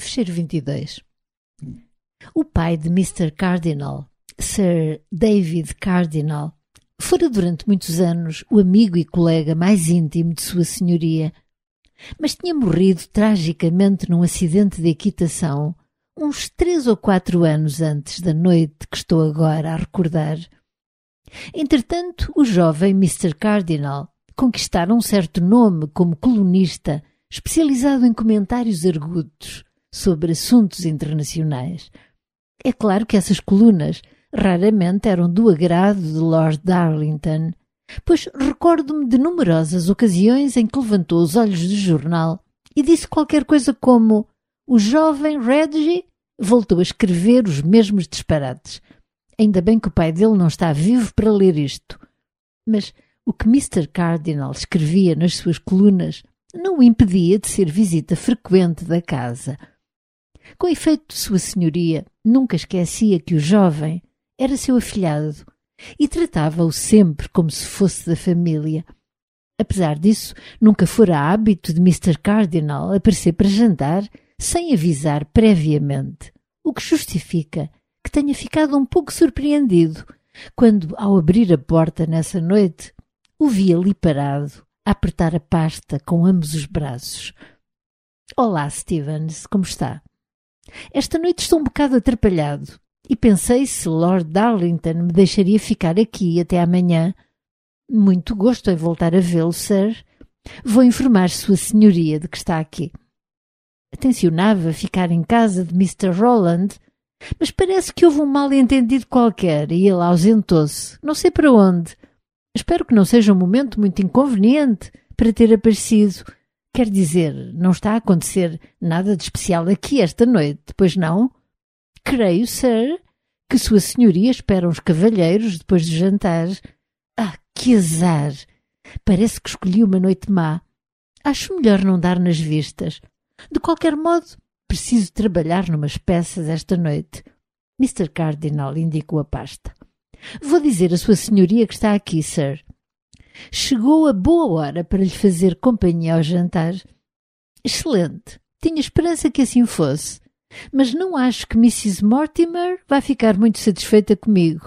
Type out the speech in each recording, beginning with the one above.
Fecheiro 22. O pai de Mr. Cardinal, Sir David Cardinal, fora durante muitos anos o amigo e colega mais íntimo de Sua Senhoria, mas tinha morrido tragicamente num acidente de equitação uns 3 ou 4 anos antes da noite que estou agora a recordar. Entretanto, o jovem Mr. Cardinal conquistara um certo nome como colunista especializado em comentários argutos sobre assuntos internacionais. É claro que essas colunas raramente eram do agrado de Lord Darlington, pois recordo-me de numerosas ocasiões em que levantou os olhos do jornal e disse qualquer coisa como: o jovem Reggie voltou a escrever os mesmos disparates. Ainda bem que o pai dele não está vivo para ler isto. Mas o que Mr. Cardinal escrevia nas suas colunas não o impedia de ser visita frequente da casa. Com efeito, Sua Senhoria nunca esquecia que o jovem era seu afilhado e tratava-o sempre como se fosse da família. Apesar disso, nunca fora hábito de Mr. Cardinal aparecer para jantar sem avisar previamente, o que justifica que tenha ficado um pouco surpreendido quando, ao abrir a porta nessa noite, o vi ali parado, a apertar a pasta com ambos os braços. Olá, Stevens, como está? Esta noite estou um bocado atrapalhado e pensei se Lord Darlington me deixaria ficar aqui até amanhã. Muito gosto em voltar a vê-lo, Sir. Vou informar Sua Senhoria de que está aqui. Tencionava ficar em casa de Mr. Rowland, mas parece que houve um mal-entendido qualquer e ele ausentou-se, não sei para onde. Espero que não seja um momento muito inconveniente para ter aparecido. Quer dizer, não está a acontecer nada de especial aqui esta noite, pois não? Creio, Sir, que Sua Senhoria espera uns cavalheiros depois do jantar. Ah, que azar! Parece que escolhi uma noite má. Acho melhor não dar nas vistas. De qualquer modo, preciso trabalhar numas peças esta noite. Mr. Cardinal indicou a pasta. Vou dizer a Sua Senhoria que está aqui, Sir. Chegou a boa hora para lhe fazer companhia ao jantar. Excelente. Tinha esperança que assim fosse. Mas não acho que Mrs. Mortimer vai ficar muito satisfeita comigo.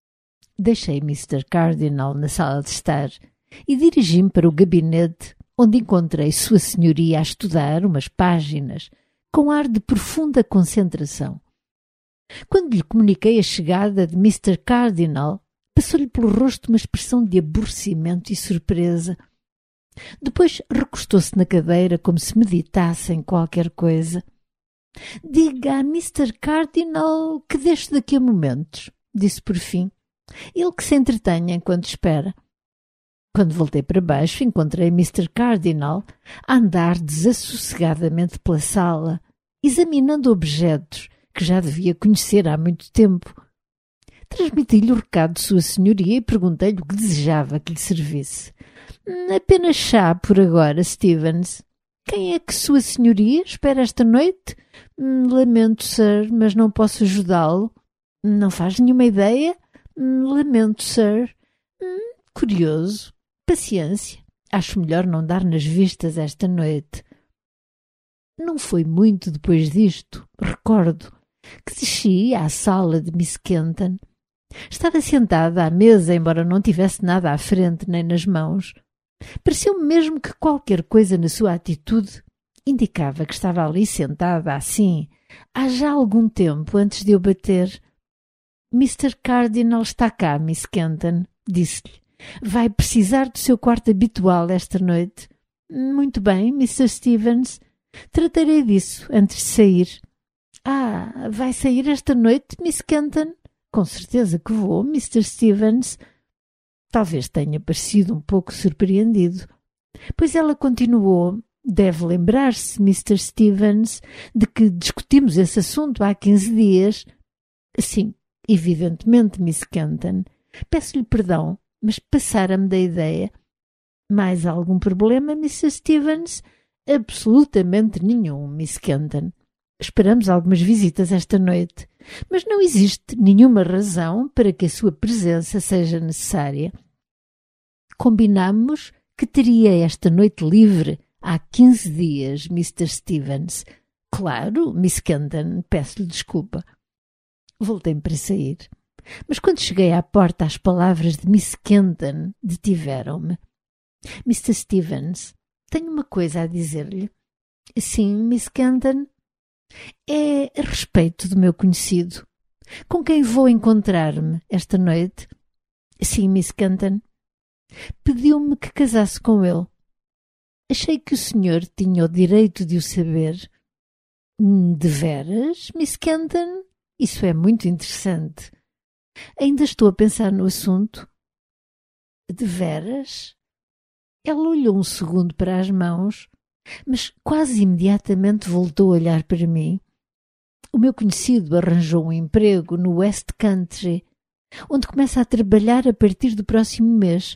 Deixei Mr. Cardinal na sala de estar e dirigi-me para o gabinete, onde encontrei Sua Senhoria a estudar umas páginas com ar de profunda concentração. Quando lhe comuniquei a chegada de Mr. Cardinal, passou-lhe pelo rosto uma expressão de aborrecimento e surpresa. Depois recostou-se na cadeira como se meditasse em qualquer coisa. Diga a Mr. Cardinal que deixo daqui a momentos, disse por fim. Ele que se entretenha enquanto espera. Quando voltei para baixo, encontrei Mr. Cardinal a andar desassossegadamente pela sala, examinando objetos que já devia conhecer há muito tempo. Transmiti-lhe o recado de Sua Senhoria e perguntei-lhe o que desejava que lhe servisse. Apenas chá por agora, Stevens. Quem é que Sua Senhoria espera esta noite? Lamento, Sir, mas não posso ajudá-lo. Não faz nenhuma ideia? Lamento, Sir. Curioso. Paciência. Acho melhor não dar nas vistas esta noite. Não foi muito depois disto, recordo, que desci à sala de Miss Kenton. Estava sentada à mesa, embora não tivesse nada à frente nem nas mãos. Pareceu-me mesmo que qualquer coisa na sua atitude indicava que estava ali sentada assim, há já algum tempo antes de eu bater. Mr. Cardinal está cá, Miss Kenton, disse-lhe. Vai precisar do seu quarto habitual esta noite. Muito bem, Mr. Stevens. Tratarei disso antes de sair. Ah, vai sair esta noite, Miss Kenton? Com certeza que vou, Mr. Stevens. Talvez tenha parecido um pouco surpreendido, pois ela continuou. Deve lembrar-se, Mr. Stevens, de que discutimos esse assunto há 15 dias. Sim, evidentemente, Miss Kenton. Peço-lhe perdão, mas passara-me da ideia. Mais algum problema, Mr. Stevens? Absolutamente nenhum, Miss Kenton. Esperamos algumas visitas esta noite, mas não existe nenhuma razão para que a sua presença seja necessária. Combinamos que teria esta noite livre há 15 dias, Mr. Stevens. Claro, Miss Kenton, peço-lhe desculpa. Voltei-me para sair. Mas quando cheguei à porta, as palavras de Miss Kenton detiveram-me. Mr. Stevens, tenho uma coisa a dizer-lhe. Sim, Miss Kenton? É a respeito do meu conhecido, com quem vou encontrar-me esta noite. Sim, Miss Kenton. Pediu-me que casasse com ele. Achei que o senhor tinha o direito de o saber. De veras, Miss Kenton? Isso é muito interessante. Ainda estou a pensar no assunto. De veras? Ela olhou um segundo para as mãos, mas quase imediatamente voltou a olhar para mim. O meu conhecido arranjou um emprego no West Country, onde começa a trabalhar a partir do próximo mês.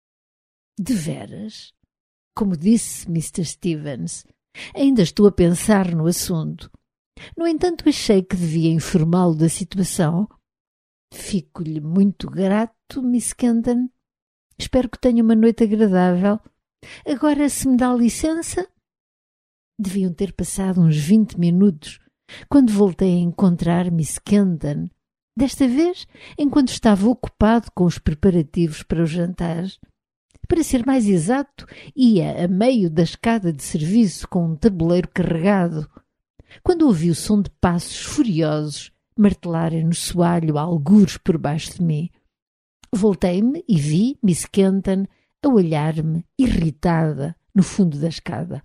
De veras? Como disse Mr. Stevens, ainda estou a pensar no assunto. No entanto, achei que devia informá-lo da situação. Fico-lhe muito grato, Miss Kenton. Espero que tenha uma noite agradável. Agora, se me dá licença... Deviam ter passado uns 20 minutos quando voltei a encontrar Miss Kenton, desta vez enquanto estava ocupado com os preparativos para o jantar. Para ser mais exato, ia a meio da escada de serviço com um tabuleiro carregado, quando ouvi o som de passos furiosos martelarem no soalho algures por baixo de mim. Voltei-me e vi Miss Kenton a olhar-me, irritada, no fundo da escada.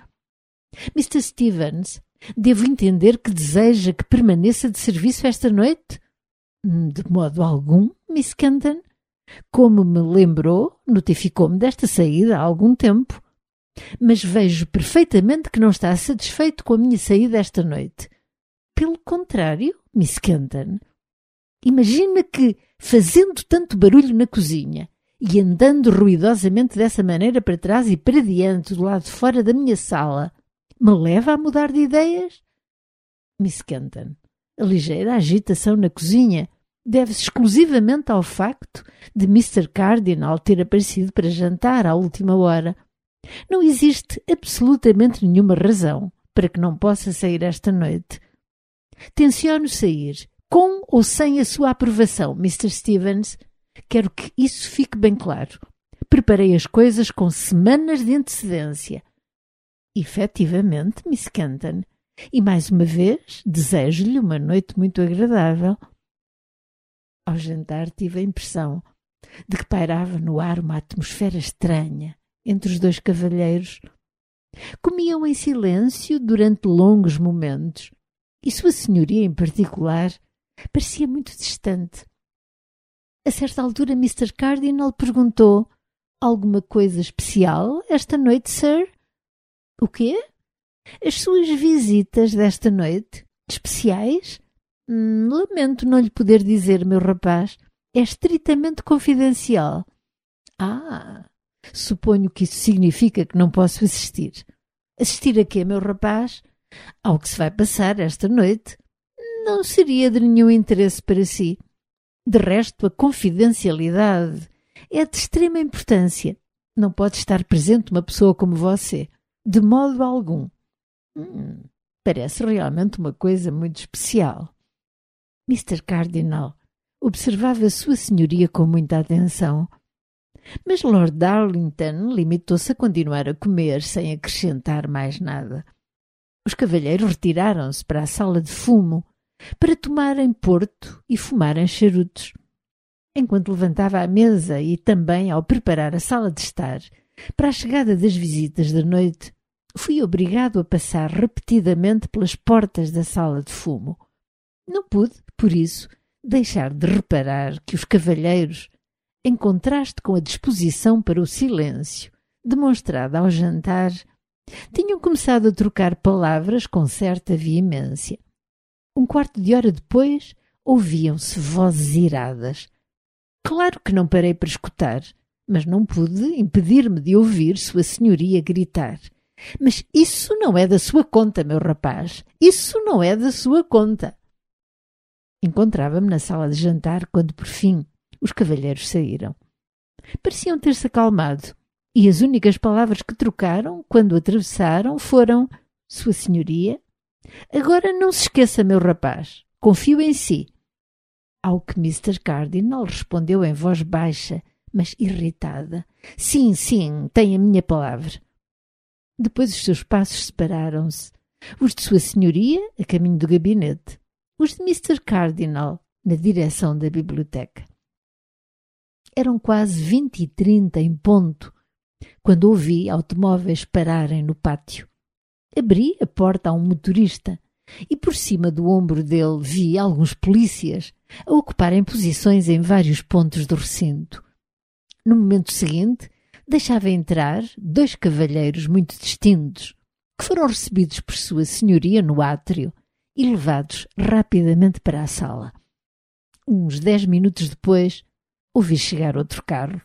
Mr. Stevens, devo entender que deseja que permaneça de serviço esta noite? De modo algum, Miss Kenton. Como me lembrou, notificou-me desta saída há algum tempo. Mas vejo perfeitamente que não está satisfeito com a minha saída esta noite. Pelo contrário, Miss Kenton. Imagina que, fazendo tanto barulho na cozinha e andando ruidosamente dessa maneira para trás e para diante do lado de fora da minha sala, me leva a mudar de ideias? Miss Kenton, a ligeira agitação na cozinha deve-se exclusivamente ao facto de Mr. Cardinal ter aparecido para jantar à última hora. Não existe absolutamente nenhuma razão para que não possa sair esta noite. Tenciono sair, com ou sem a sua aprovação, Mr. Stevens. Quero que isso fique bem claro. Preparei as coisas com semanas de antecedência. Efetivamente, Miss Kenton. E mais uma vez, desejo-lhe uma noite muito agradável. Ao jantar tive a impressão de que pairava no ar uma atmosfera estranha entre os dois cavalheiros. Comiam em silêncio durante longos momentos e Sua Senhoria, em particular, parecia muito distante. A certa altura, Mr. Cardinal perguntou: alguma coisa especial esta noite, Sir? O quê? As suas visitas desta noite? Especiais? Lamento não lhe poder dizer, meu rapaz. É estritamente confidencial. Ah, suponho que isso significa que não posso assistir. Assistir a quê, meu rapaz? Ao que se vai passar esta noite. Não seria de nenhum interesse para si. De resto, a confidencialidade é de extrema importância. Não pode estar presente uma pessoa como você, de modo algum. Parece realmente uma coisa muito especial. Mr. Cardinal observava Sua Senhoria com muita atenção, mas Lord Darlington limitou-se a continuar a comer sem acrescentar mais nada. Os cavalheiros retiraram-se para a sala de fumo para tomarem porto e fumarem charutos. Enquanto levantava a mesa e também ao preparar a sala de estar para a chegada das visitas da noite, fui obrigado a passar repetidamente pelas portas da sala de fumo. Não pude, por isso, deixar de reparar que os cavalheiros, em contraste com a disposição para o silêncio demonstrada ao jantar, tinham começado a trocar palavras com certa veemência. Um quarto de hora depois, ouviam-se vozes iradas. Claro que não parei para escutar, mas não pude impedir-me de ouvir Sua Senhoria gritar: mas isso não é da sua conta, meu rapaz. Isso não é da sua conta. Encontrava-me na sala de jantar quando, por fim, os cavalheiros saíram. Pareciam ter-se acalmado, e as únicas palavras que trocaram, quando atravessaram, foram Sua Senhoria Agora não se esqueça, meu rapaz. Confio em si. Ao que Mr. Cardinal respondeu em voz baixa, mas irritada. Sim, sim, tem a minha palavra. Depois os seus passos separaram-se. Os de Sua Senhoria, a caminho do gabinete. Os de Mr. Cardinal, na direção da biblioteca. Eram quase 20h30 em ponto, quando ouvi automóveis pararem no pátio. Abri a porta a um motorista e por cima do ombro dele vi alguns polícias a ocuparem posições em vários pontos do recinto. No momento seguinte, deixava entrar 2 cavalheiros muito distintos, que foram recebidos por Sua Senhoria no átrio e levados rapidamente para a sala. Uns 10 minutos depois, ouvi chegar outro carro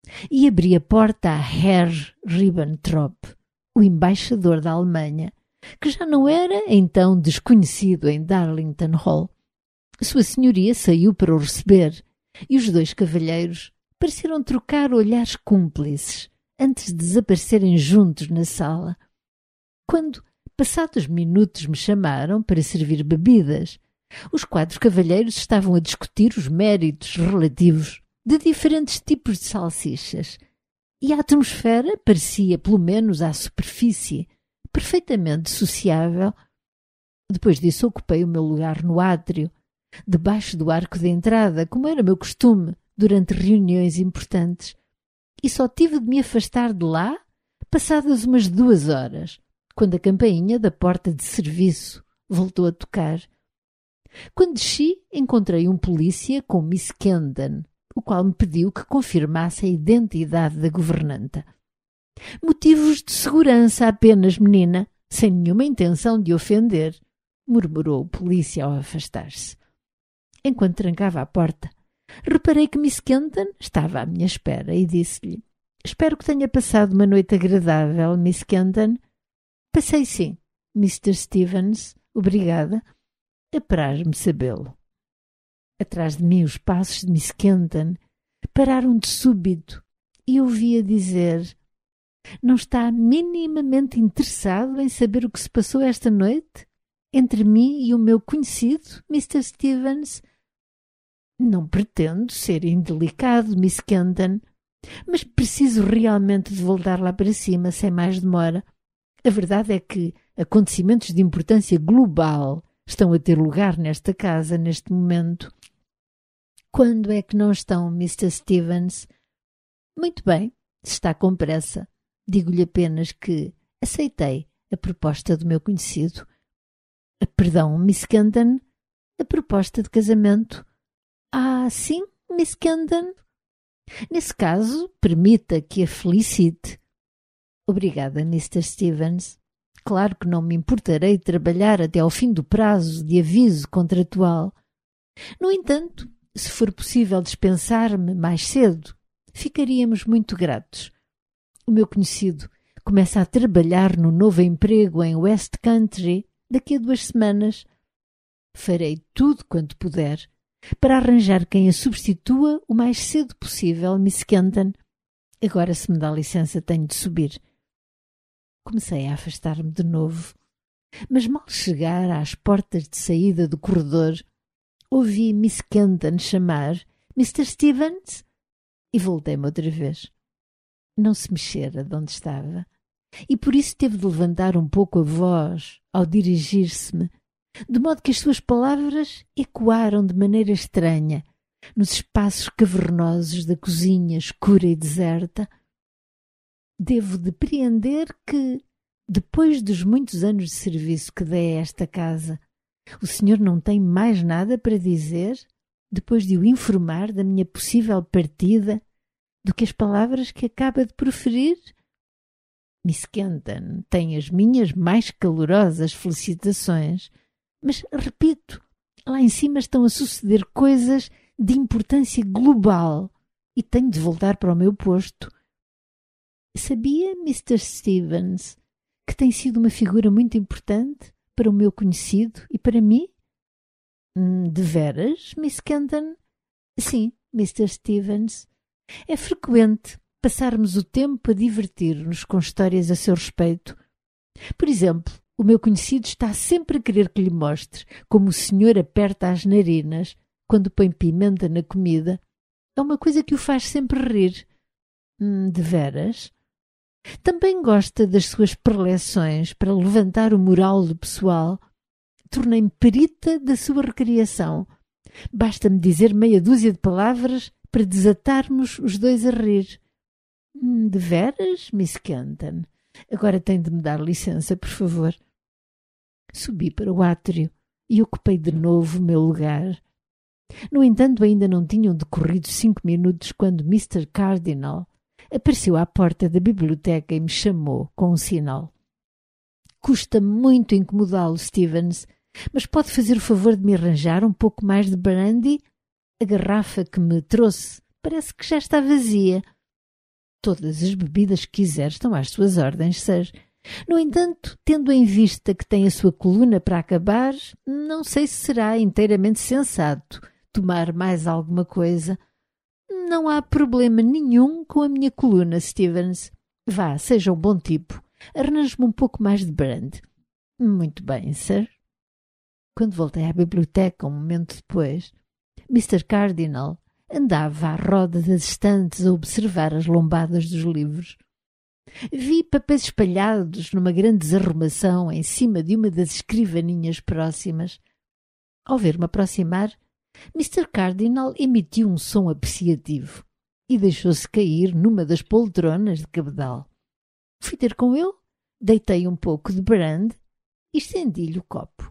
e abri a porta a Herr Ribbentrop, o embaixador da Alemanha, que já não era então desconhecido em Darlington Hall. Sua Senhoria saiu para o receber e os 2 cavalheiros pareceram trocar olhares cúmplices antes de desaparecerem juntos na sala. Quando, passados minutos, me chamaram para servir bebidas, os 4 cavalheiros estavam a discutir os méritos relativos de diferentes tipos de salsichas e a atmosfera parecia, pelo menos à superfície, perfeitamente sociável. Depois disso ocupei o meu lugar no átrio, debaixo do arco de entrada, como era meu costume durante reuniões importantes, e só tive de me afastar de lá passadas umas 2 horas, quando a campainha da porta de serviço voltou a tocar. Quando desci, encontrei um polícia com Miss Kendon, o qual me pediu que confirmasse a identidade da governanta. Motivos de segurança apenas, menina, sem nenhuma intenção de ofender, murmurou o polícia ao afastar-se. Enquanto trancava a porta, reparei que Miss Kenton estava à minha espera e disse-lhe: espero que tenha passado uma noite agradável, Miss Kenton. Passei sim, Mr. Stevens, obrigada. Apraz-me sabê-lo. Atrás de mim os passos de Miss Kenton pararam de súbito e ouvi-a dizer: não está minimamente interessado em saber o que se passou esta noite entre mim e o meu conhecido, Mr. Stevens? Não pretendo ser indelicado, Miss Kenton, mas preciso realmente de voltar lá para cima sem mais demora. A verdade é que acontecimentos de importância global estão a ter lugar nesta casa neste momento. Quando é que não estão, Mr. Stevens? Muito bem, se está com pressa. Digo-lhe apenas que aceitei a proposta do meu conhecido. Perdão, Miss Kenton, a proposta de casamento. Ah, sim, Miss Kenton? Nesse caso, permita que a felicite. Obrigada, Mr. Stevens. Claro que não me importarei de trabalhar até ao fim do prazo de aviso contratual. No entanto, se for possível dispensar-me mais cedo, ficaríamos muito gratos. O meu conhecido começa a trabalhar no novo emprego em West Country daqui a 2 semanas. Farei tudo quanto puder para arranjar quem a substitua o mais cedo possível, Miss Kenton. Agora, se me dá licença, tenho de subir. Comecei a afastar-me de novo, mas mal chegar às portas de saída do corredor, ouvi Miss Kenton chamar Mr. Stevens e voltei-me outra vez. Não se mexera de onde estava e por isso teve de levantar um pouco a voz ao dirigir-se-me, de modo que as suas palavras ecoaram de maneira estranha nos espaços cavernosos da cozinha escura e deserta. Devo depreender que, depois dos muitos anos de serviço que dei a esta casa, o senhor não tem mais nada para dizer, depois de o informar da minha possível partida, do que as palavras que acaba de proferir? Miss Kenton tem as minhas mais calorosas felicitações, mas, repito, lá em cima estão a suceder coisas de importância global e tenho de voltar para o meu posto. Sabia, Mr. Stevens, que tem sido uma figura muito importante para o meu conhecido e para mim? De veras, Miss Kenton? Sim, Mr. Stevens. É frequente passarmos o tempo a divertir-nos com histórias a seu respeito. Por exemplo, O meu conhecido está sempre a querer que lhe mostre como o senhor aperta as narinas quando põe pimenta na comida. É uma coisa que o faz sempre rir. De veras? Também gosta das suas preleções para levantar o moral do pessoal. Tornei-me perita da sua recriação. Basta-me dizer meia dúzia de palavras para desatarmos os dois a rir. De veras, Miss Kenton? Agora tem de me dar licença, por favor. Subi para o átrio e ocupei de novo o meu lugar. No entanto, ainda não tinham decorrido 5 minutos quando Mr. Cardinal apareceu à porta da biblioteca e me chamou com um sinal. Custa-me muito incomodá-lo, Stevens, mas pode fazer o favor de me arranjar um pouco mais de brandy? A garrafa que me trouxe parece que já está vazia. Todas as bebidas que quiser estão às suas ordens, Sir. No entanto, tendo em vista que tem a sua coluna para acabar, não sei se será inteiramente sensato tomar mais alguma coisa. Não há problema nenhum com a minha coluna, Stevens. Vá, seja um bom tipo. Arranje-me um pouco mais de brandy. Muito bem, Sir. Quando voltei à biblioteca, um momento depois, Mr. Cardinal andava à roda das estantes a observar as lombadas dos livros. Vi papéis espalhados numa grande desarrumação em cima de uma das escrivaninhas próximas. Ao ver-me aproximar, Mr. Cardinal emitiu um som apreciativo e deixou-se cair numa das poltronas de cabedal. Fui ter com ele, deitei um pouco de brandy e estendi-lhe o copo.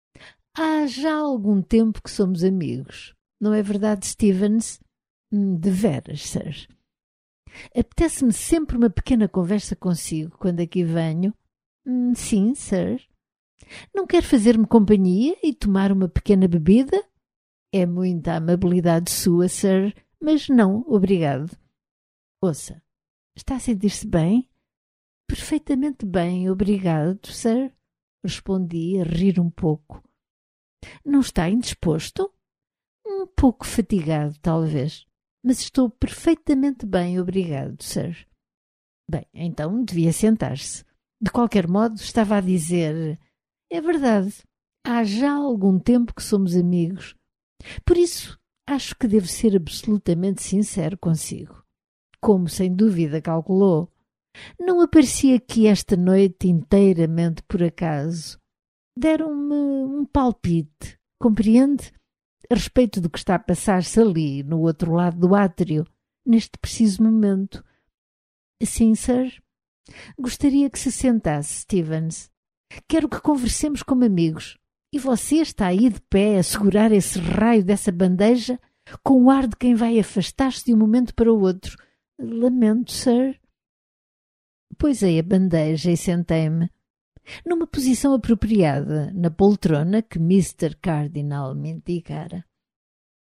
Há já algum tempo que somos amigos. Não é verdade, Stevens? De veras, Sir. Apetece-me sempre uma pequena conversa consigo quando aqui venho. Sim, Sir. Não quer fazer-me companhia e tomar uma pequena bebida? É muita amabilidade sua, Sir, mas não, obrigado. Ouça, está a sentir-se bem? Perfeitamente bem, obrigado, Sir. Respondi a rir um pouco. Não está indisposto? Um pouco fatigado, talvez, mas estou perfeitamente bem, obrigado, Sir. Bem, então devia sentar-se. De qualquer modo, estava a dizer... É verdade, há já algum tempo que somos amigos. Por isso, acho que devo ser absolutamente sincero consigo. Como, sem dúvida, calculou, não apareci aqui esta noite inteiramente por acaso. Deram-me um palpite, compreende? A respeito do que está a passar-se ali, no outro lado do átrio, neste preciso momento. Sim, Sir? Gostaria que se sentasse, Stevens. Quero que conversemos como amigos. E você está aí de pé a segurar esse raio dessa bandeja com o ar de quem vai afastar-se de um momento para o outro. Lamento, Sir. Poisei a bandeja e sentei-me, numa posição apropriada, na poltrona que Mr. Cardinal me indicara.